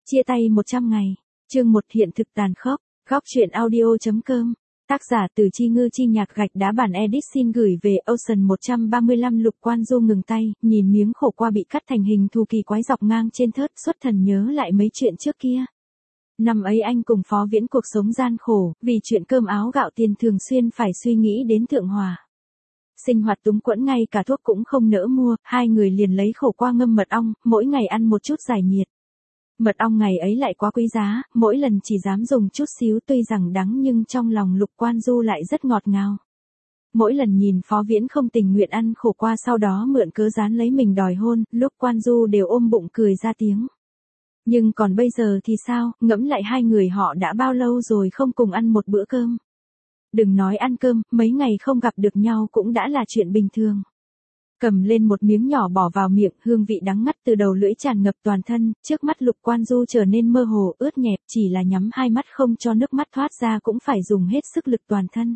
Chia tay 100 ngày. Chương 1 hiện thực tàn khốc. Góc truyện audio.com. Tác giả Từ Chi Ngư Chi Nhạc gạch đá bản edit xin gửi về Ocean 135 Lục Quan Du ngừng tay, nhìn miếng khổ qua bị cắt thành hình thù kỳ quái dọc ngang trên thớt, xuất thần nhớ lại mấy chuyện trước kia. Năm ấy anh cùng Phó Viễn cuộc sống gian khổ, vì chuyện cơm áo gạo tiền thường xuyên phải suy nghĩ đến Thượng Hòa. Sinh hoạt túng quẫn, ngay cả thuốc cũng không nỡ mua, hai người liền lấy khổ qua ngâm mật ong, mỗi ngày ăn một chút giải nhiệt. Mật ong ngày ấy lại quá quý giá, mỗi lần chỉ dám dùng chút xíu, tuy rằng đắng nhưng trong lòng Lục Quan Du lại rất ngọt ngào. Mỗi lần nhìn Phó Viễn không tình nguyện ăn khổ qua, sau đó mượn cớ dán lấy mình đòi hôn, Lục Quan Du đều ôm bụng cười ra tiếng. Nhưng còn bây giờ thì sao, ngẫm lại hai người họ đã bao lâu rồi không cùng ăn một bữa cơm. Đừng nói ăn cơm, mấy ngày không gặp được nhau cũng đã là chuyện bình thường. Cầm lên một miếng nhỏ bỏ vào miệng, hương vị đắng ngắt từ đầu lưỡi tràn ngập toàn thân, trước mắt Lục Quan Du trở nên mơ hồ, ướt nhẹp, chỉ là nhắm hai mắt không cho nước mắt thoát ra cũng phải dùng hết sức lực toàn thân.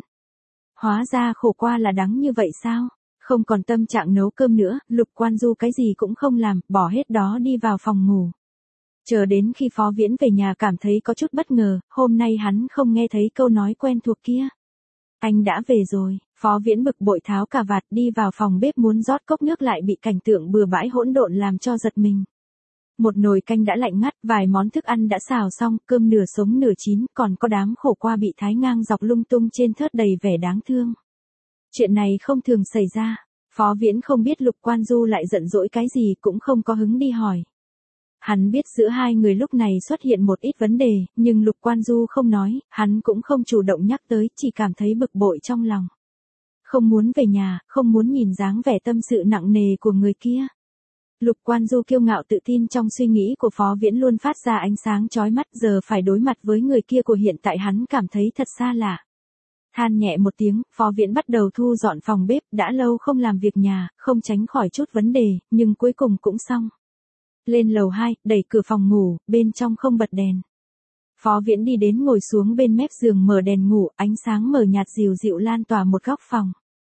Hóa ra khổ qua là đắng như vậy sao? Không còn tâm trạng nấu cơm nữa, Lục Quan Du cái gì cũng không làm, bỏ hết đó đi vào phòng ngủ. Chờ đến khi Phó Viễn về nhà cảm thấy có chút bất ngờ, hôm nay hắn không nghe thấy câu nói quen thuộc kia. Anh đã về rồi. Phó Viễn bực bội tháo cà vạt đi vào phòng bếp muốn rót cốc nước, lại bị cảnh tượng bừa bãi hỗn độn làm cho giật mình. Một nồi canh đã lạnh ngắt, vài món thức ăn đã xào xong, cơm nửa sống nửa chín, còn có đám khổ qua bị thái ngang dọc lung tung trên thớt đầy vẻ đáng thương. Chuyện này không thường xảy ra. Phó Viễn không biết Lục Quan Du lại giận dỗi cái gì, cũng không có hứng đi hỏi. Hắn biết giữa hai người lúc này xuất hiện một ít vấn đề, nhưng Lục Quan Du không nói, hắn cũng không chủ động nhắc tới, chỉ cảm thấy bực bội trong lòng. Không muốn về nhà, không muốn nhìn dáng vẻ tâm sự nặng nề của người kia. Lục Quan Du kiêu ngạo tự tin trong suy nghĩ của Phó Viễn luôn phát ra ánh sáng chói mắt, giờ phải đối mặt với người kia của hiện tại hắn cảm thấy thật xa lạ. Than nhẹ một tiếng, Phó Viễn bắt đầu thu dọn phòng bếp, đã lâu không làm việc nhà, không tránh khỏi chút vấn đề, nhưng cuối cùng cũng xong. Lên lầu 2, đẩy cửa phòng ngủ, bên trong không bật đèn. Phó Viễn đi đến ngồi xuống bên mép giường mở đèn ngủ, ánh sáng mờ nhạt dịu dịu lan tỏa một góc phòng.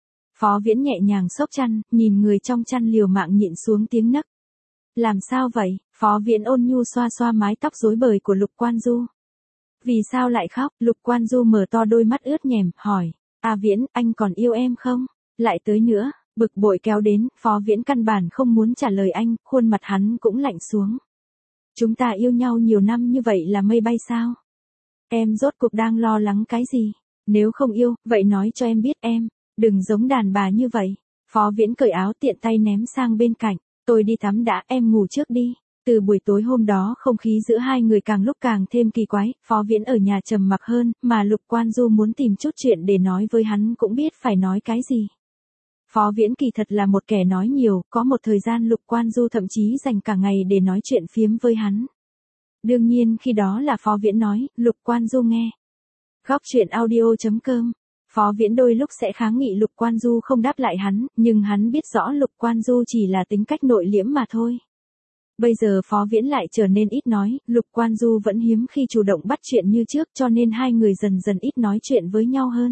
Phó Viễn nhẹ nhàng xốc chăn, nhìn người trong chăn liều mạng nhịn xuống tiếng nấc. Làm sao vậy? Phó Viễn ôn nhu xoa xoa mái tóc rối bời của Lục Quan Du. Vì sao lại khóc? Lục Quan Du mở to đôi mắt ướt nhèm, hỏi. À Viễn, anh còn yêu em không? Lại tới nữa. Bực bội kéo đến, Phó Viễn căn bản không muốn trả lời anh, khuôn mặt hắn cũng lạnh xuống. Chúng ta yêu nhau nhiều năm như vậy là mây bay sao? Em rốt cuộc đang lo lắng cái gì? Nếu không yêu, vậy nói cho em biết em. Đừng giống đàn bà như vậy. Phó Viễn cởi áo tiện tay ném sang bên cạnh. Tôi đi tắm đã, em ngủ trước đi. Từ buổi tối hôm đó không khí giữa hai người càng lúc càng thêm kỳ quái, Phó Viễn ở nhà trầm mặc hơn, mà Lục Quan Du muốn tìm chút chuyện để nói với hắn cũng biết phải nói cái gì. Phó Viễn kỳ thật là một kẻ nói nhiều, có một thời gian Lục Quan Du thậm chí dành cả ngày để nói chuyện phiếm với hắn. Đương nhiên khi đó là Phó Viễn nói, Lục Quan Du nghe. Góc truyện audio.com. Phó Viễn đôi lúc sẽ kháng nghị Lục Quan Du không đáp lại hắn, nhưng hắn biết rõ Lục Quan Du chỉ là tính cách nội liễm mà thôi. Bây giờ Phó Viễn lại trở nên ít nói, Lục Quan Du vẫn hiếm khi chủ động bắt chuyện như trước, cho nên hai người dần dần ít nói chuyện với nhau hơn.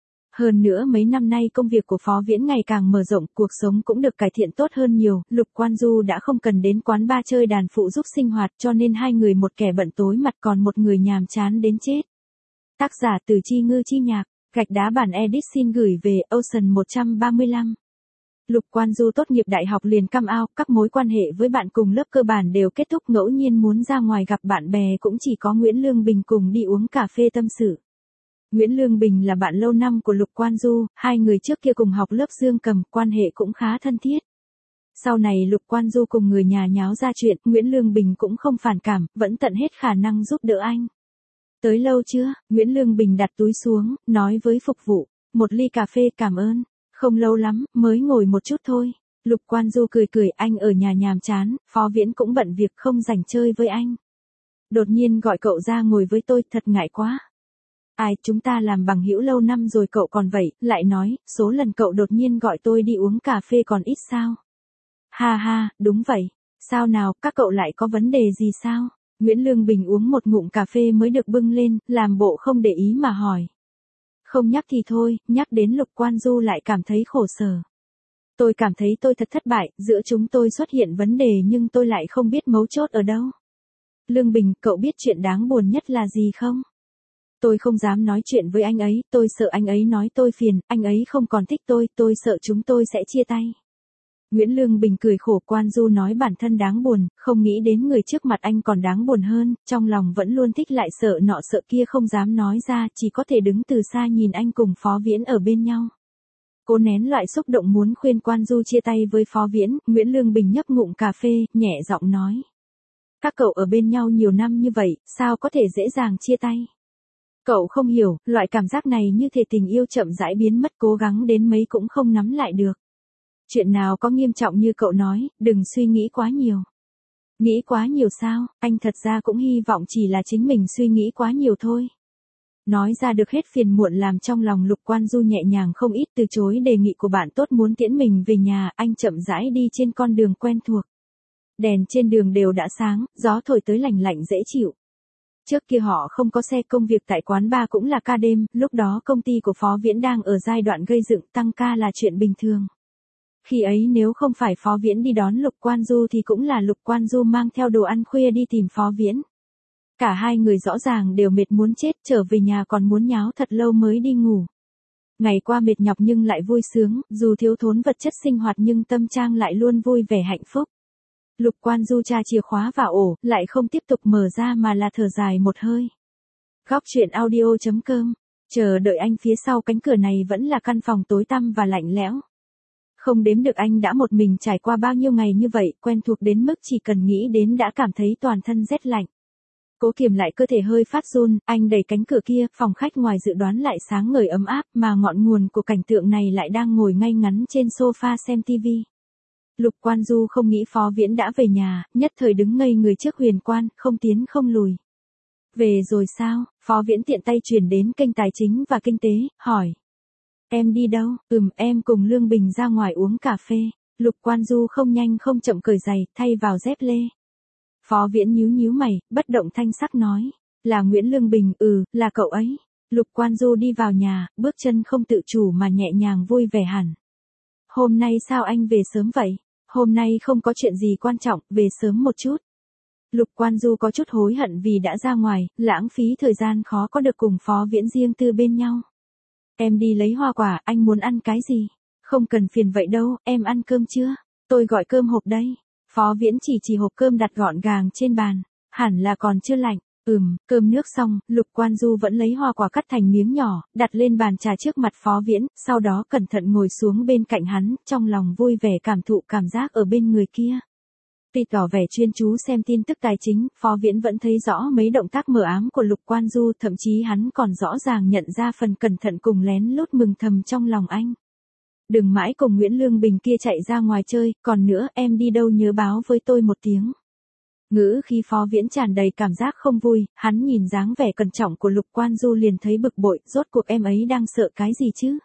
Hơn nữa mấy năm nay công việc của Phó Viễn ngày càng mở rộng, cuộc sống cũng được cải thiện tốt hơn nhiều, Lục Quan Du đã không cần đến quán bar chơi đàn phụ giúp sinh hoạt, cho nên hai người một kẻ bận tối mặt còn một người nhàm chán đến chết. Tác giả Từ Chi Ngư Chi Nhạc, gạch đá bản edit xin gửi về Ocean 135. Lục Quan Du tốt nghiệp đại học liền come out, các mối quan hệ với bạn cùng lớp cơ bản đều kết thúc, ngẫu nhiên muốn ra ngoài gặp bạn bè cũng chỉ có Nguyễn Lương Bình cùng đi uống cà phê tâm sự. Nguyễn Lương Bình là bạn lâu năm của Lục Quan Du, hai người trước kia cùng học lớp dương cầm, quan hệ cũng khá thân thiết. Sau này Lục Quan Du cùng người nhà nháo ra chuyện, Nguyễn Lương Bình cũng không phản cảm, vẫn tận hết khả năng giúp đỡ anh. Tới lâu chưa? Nguyễn Lương Bình đặt túi xuống, nói với phục vụ, một ly cà phê cảm ơn. Không lâu lắm, mới ngồi một chút thôi. Lục Quan Du cười cười, anh ở nhà nhàm chán, Phó Viễn cũng bận việc không rảnh chơi với anh. Đột nhiên gọi cậu ra ngồi với tôi, thật ngại quá. Ai, chúng ta làm bằng hữu lâu năm rồi cậu còn vậy, lại nói, số lần cậu đột nhiên gọi tôi đi uống cà phê còn ít sao? Ha ha, đúng vậy. Sao nào, các cậu lại có vấn đề gì sao? Nguyễn Lương Bình uống một ngụm cà phê mới được bưng lên, làm bộ không để ý mà hỏi. Không nhắc thì thôi, nhắc đến Lục Quan Du lại cảm thấy khổ sở. Tôi cảm thấy tôi thật thất bại, giữa chúng tôi xuất hiện vấn đề nhưng tôi lại không biết mấu chốt ở đâu. Lương Bình, cậu biết chuyện đáng buồn nhất là gì không? Tôi không dám nói chuyện với anh ấy, tôi sợ anh ấy nói tôi phiền, anh ấy không còn thích tôi sợ chúng tôi sẽ chia tay. Nguyễn Lương Bình cười khổ. Quan Du nói bản thân đáng buồn, không nghĩ đến người trước mặt anh còn đáng buồn hơn, trong lòng vẫn luôn thích lại sợ nọ sợ kia không dám nói ra, chỉ có thể đứng từ xa nhìn anh cùng Phó Viễn ở bên nhau. Cố nén loại xúc động muốn khuyên Quan Du chia tay với Phó Viễn, Nguyễn Lương Bình nhấp ngụm cà phê, nhẹ giọng nói. Các cậu ở bên nhau nhiều năm như vậy, sao có thể dễ dàng chia tay? Cậu không hiểu, loại cảm giác này như thể tình yêu chậm rãi biến mất, cố gắng đến mấy cũng không nắm lại được. Chuyện nào có nghiêm trọng như cậu nói, đừng suy nghĩ quá nhiều. Nghĩ quá nhiều sao, anh thật ra cũng hy vọng chỉ là chính mình suy nghĩ quá nhiều thôi. Nói ra được hết phiền muộn làm trong lòng Lục Quan Du nhẹ nhàng không ít, từ chối đề nghị của bạn tốt muốn tiễn mình về nhà, anh chậm rãi đi trên con đường quen thuộc. Đèn trên đường đều đã sáng, gió thổi tới lành lạnh dễ chịu. Trước kia họ không có xe, công việc tại quán bar cũng là ca đêm, lúc đó công ty của Phó Viễn đang ở giai đoạn gây dựng, tăng ca là chuyện bình thường. Khi ấy nếu không phải Phó Viễn đi đón Lục Quan Du thì cũng là Lục Quan Du mang theo đồ ăn khuya đi tìm Phó Viễn. Cả hai người rõ ràng đều mệt muốn chết, trở về nhà còn muốn nháo thật lâu mới đi ngủ. Ngày qua mệt nhọc nhưng lại vui sướng, dù thiếu thốn vật chất sinh hoạt nhưng tâm trạng lại luôn vui vẻ hạnh phúc. Lục Quan Du tra chìa khóa vào ổ, lại không tiếp tục mở ra mà là thở dài một hơi. Góc truyện audio.com, chờ đợi anh phía sau cánh cửa này vẫn là căn phòng tối tăm và lạnh lẽo. Không đếm được anh đã một mình trải qua bao nhiêu ngày như vậy, quen thuộc đến mức chỉ cần nghĩ đến đã cảm thấy toàn thân rét lạnh. Cố kiềm lại cơ thể hơi phát run, anh đẩy cánh cửa kia, phòng khách ngoài dự đoán lại sáng ngời ấm áp, mà ngọn nguồn của cảnh tượng này lại đang ngồi ngay ngắn trên sofa xem tivi. Lục Quan Du không nghĩ Phó Viễn đã về nhà, nhất thời đứng ngây người trước Huyền Quan, không tiến không lùi. Về rồi sao? Phó Viễn tiện tay chuyển đến kênh tài chính và kinh tế, hỏi. Em đi đâu? Em cùng Lương Bình ra ngoài uống cà phê. Lục Quan Du không nhanh không chậm cởi giày, thay vào dép lê. Phó Viễn nhíu mày, bất động thanh sắc nói. Là Nguyễn Lương Bình, là cậu ấy. Lục Quan Du đi vào nhà, bước chân không tự chủ mà nhẹ nhàng vui vẻ hẳn. Hôm nay sao anh về sớm vậy? Hôm nay không có chuyện gì quan trọng, về sớm một chút. Lục Quan Du có chút hối hận vì đã ra ngoài, lãng phí thời gian khó có được cùng Phó Viễn riêng tư bên nhau. Em đi lấy hoa quả, anh muốn ăn cái gì? Không cần phiền vậy đâu, em ăn cơm chưa? Tôi gọi cơm hộp đây. Phó Viễn chỉ hộp cơm đặt gọn gàng trên bàn, hẳn là còn chưa lạnh. Cơm nước xong, Lục Quan Du vẫn lấy hoa quả cắt thành miếng nhỏ, đặt lên bàn trà trước mặt Phó Viễn, sau đó cẩn thận ngồi xuống bên cạnh hắn, trong lòng vui vẻ cảm thụ cảm giác ở bên người kia. Tuy tỏ vẻ chuyên chú xem tin tức tài chính, Phó Viễn vẫn thấy rõ mấy động tác mờ ám của Lục Quan Du, thậm chí hắn còn rõ ràng nhận ra phần cẩn thận cùng lén lút mừng thầm trong lòng anh. Đừng mãi cùng Nguyễn Lương Bình kia chạy ra ngoài chơi, còn nữa em đi đâu nhớ báo với tôi một tiếng. Ngữ khi Phó Viễn tràn đầy cảm giác không vui, hắn nhìn dáng vẻ cẩn trọng của Lục Quan Du liền thấy bực bội, rốt cuộc em ấy đang sợ cái gì chứ?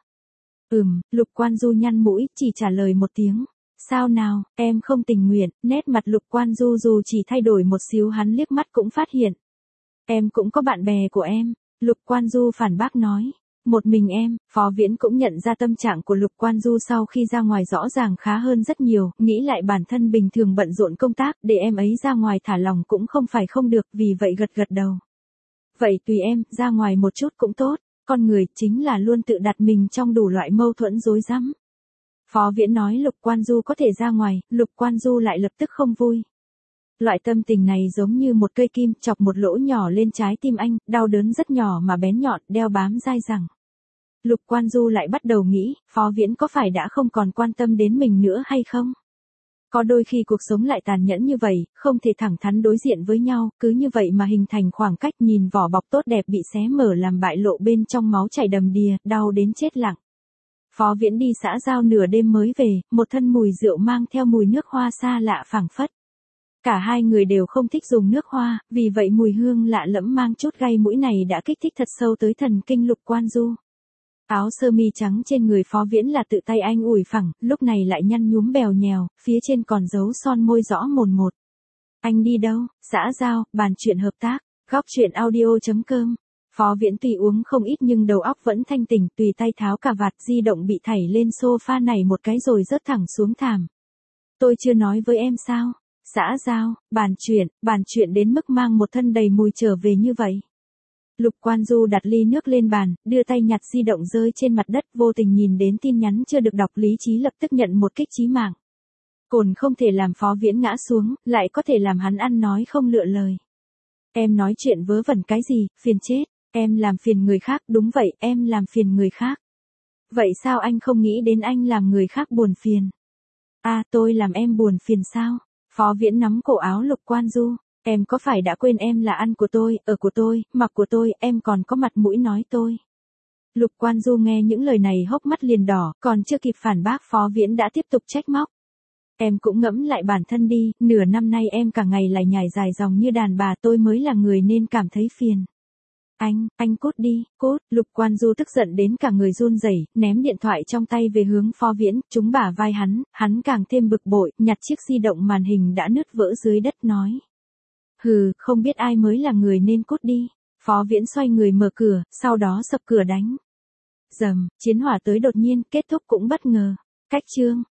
Lục Quan Du nhăn mũi, chỉ trả lời một tiếng. Sao nào, em không tình nguyện, nét mặt Lục Quan Du dù chỉ thay đổi một xíu hắn liếc mắt cũng phát hiện. Em cũng có bạn bè của em, Lục Quan Du phản bác nói. Một mình em, Phó Viễn cũng nhận ra tâm trạng của Lục Quan Du sau khi ra ngoài rõ ràng khá hơn rất nhiều, nghĩ lại bản thân bình thường bận rộn công tác, để em ấy ra ngoài thả lòng cũng không phải không được, vì vậy gật gật đầu. Vậy tùy em, ra ngoài một chút cũng tốt, con người chính là luôn tự đặt mình trong đủ loại mâu thuẫn rối rắm. Phó Viễn nói Lục Quan Du có thể ra ngoài, Lục Quan Du lại lập tức không vui. Loại tâm tình này giống như một cây kim chọc một lỗ nhỏ lên trái tim anh, đau đớn rất nhỏ mà bén nhọn, đeo bám dai dẳng. Lục Quan Du lại bắt đầu nghĩ, Phó Viễn có phải đã không còn quan tâm đến mình nữa hay không? Có đôi khi cuộc sống lại tàn nhẫn như vậy, không thể thẳng thắn đối diện với nhau, cứ như vậy mà hình thành khoảng cách, nhìn vỏ bọc tốt đẹp bị xé mở làm bại lộ bên trong máu chảy đầm đìa, đau đến chết lặng. Phó Viễn đi xã giao nửa đêm mới về, một thân mùi rượu mang theo mùi nước hoa xa lạ phảng phất. Cả hai người đều không thích dùng nước hoa, vì vậy mùi hương lạ lẫm mang chút gai mũi này đã kích thích thật sâu tới thần kinh Lục Quan Du. Áo sơ mi trắng trên người Phó Viễn là tự tay anh ủi phẳng, lúc này lại nhăn nhúm bèo nhèo, phía trên còn dấu son môi rõ mồn một. Anh đi đâu? Xã giao, bàn chuyện hợp tác, góc truyện audio.com. Phó Viễn tùy uống không ít nhưng đầu óc vẫn thanh tỉnh, tùy tay tháo cà vạt, di động bị thảy lên sofa này một cái rồi rớt thẳng xuống thảm. Tôi chưa nói với em sao? Xã giao, bàn chuyện đến mức mang một thân đầy mùi trở về như vậy. Lục Quan Du đặt ly nước lên bàn, đưa tay nhặt di động rơi trên mặt đất, vô tình nhìn đến tin nhắn chưa được đọc, lý trí lập tức nhận một kích chí mạng. Cồn không thể làm Phó Viễn ngã xuống, lại có thể làm hắn ăn nói không lựa lời. Em nói chuyện vớ vẩn cái gì, phiền chết, em làm phiền người khác, đúng vậy, em làm phiền người khác. Vậy sao anh không nghĩ đến anh làm người khác buồn phiền? Tôi làm em buồn phiền sao? Phó Viễn nắm cổ áo Lục Quan Du, em có phải đã quên em là ăn của tôi, ở của tôi, mặc của tôi, em còn có mặt mũi nói tôi. Lục Quan Du nghe những lời này hốc mắt liền đỏ, còn chưa kịp phản bác Phó Viễn đã tiếp tục trách móc. Em cũng ngẫm lại bản thân đi, nửa năm nay em cả ngày lại nhảy dài dòng như đàn bà, tôi mới là người nên cảm thấy phiền. Anh cút đi, cút. Lục Quan Du tức giận đến cả người run rẩy, ném điện thoại trong tay về hướng Phó Viễn, trúng bả vai hắn càng thêm bực bội, nhặt chiếc di động màn hình đã nứt vỡ dưới đất nói. Hừ, không biết ai mới là người nên cút đi. Phó Viễn xoay người mở cửa, sau đó sập cửa đánh. Rầm, chiến hỏa tới đột nhiên, kết thúc cũng bất ngờ. Cách chương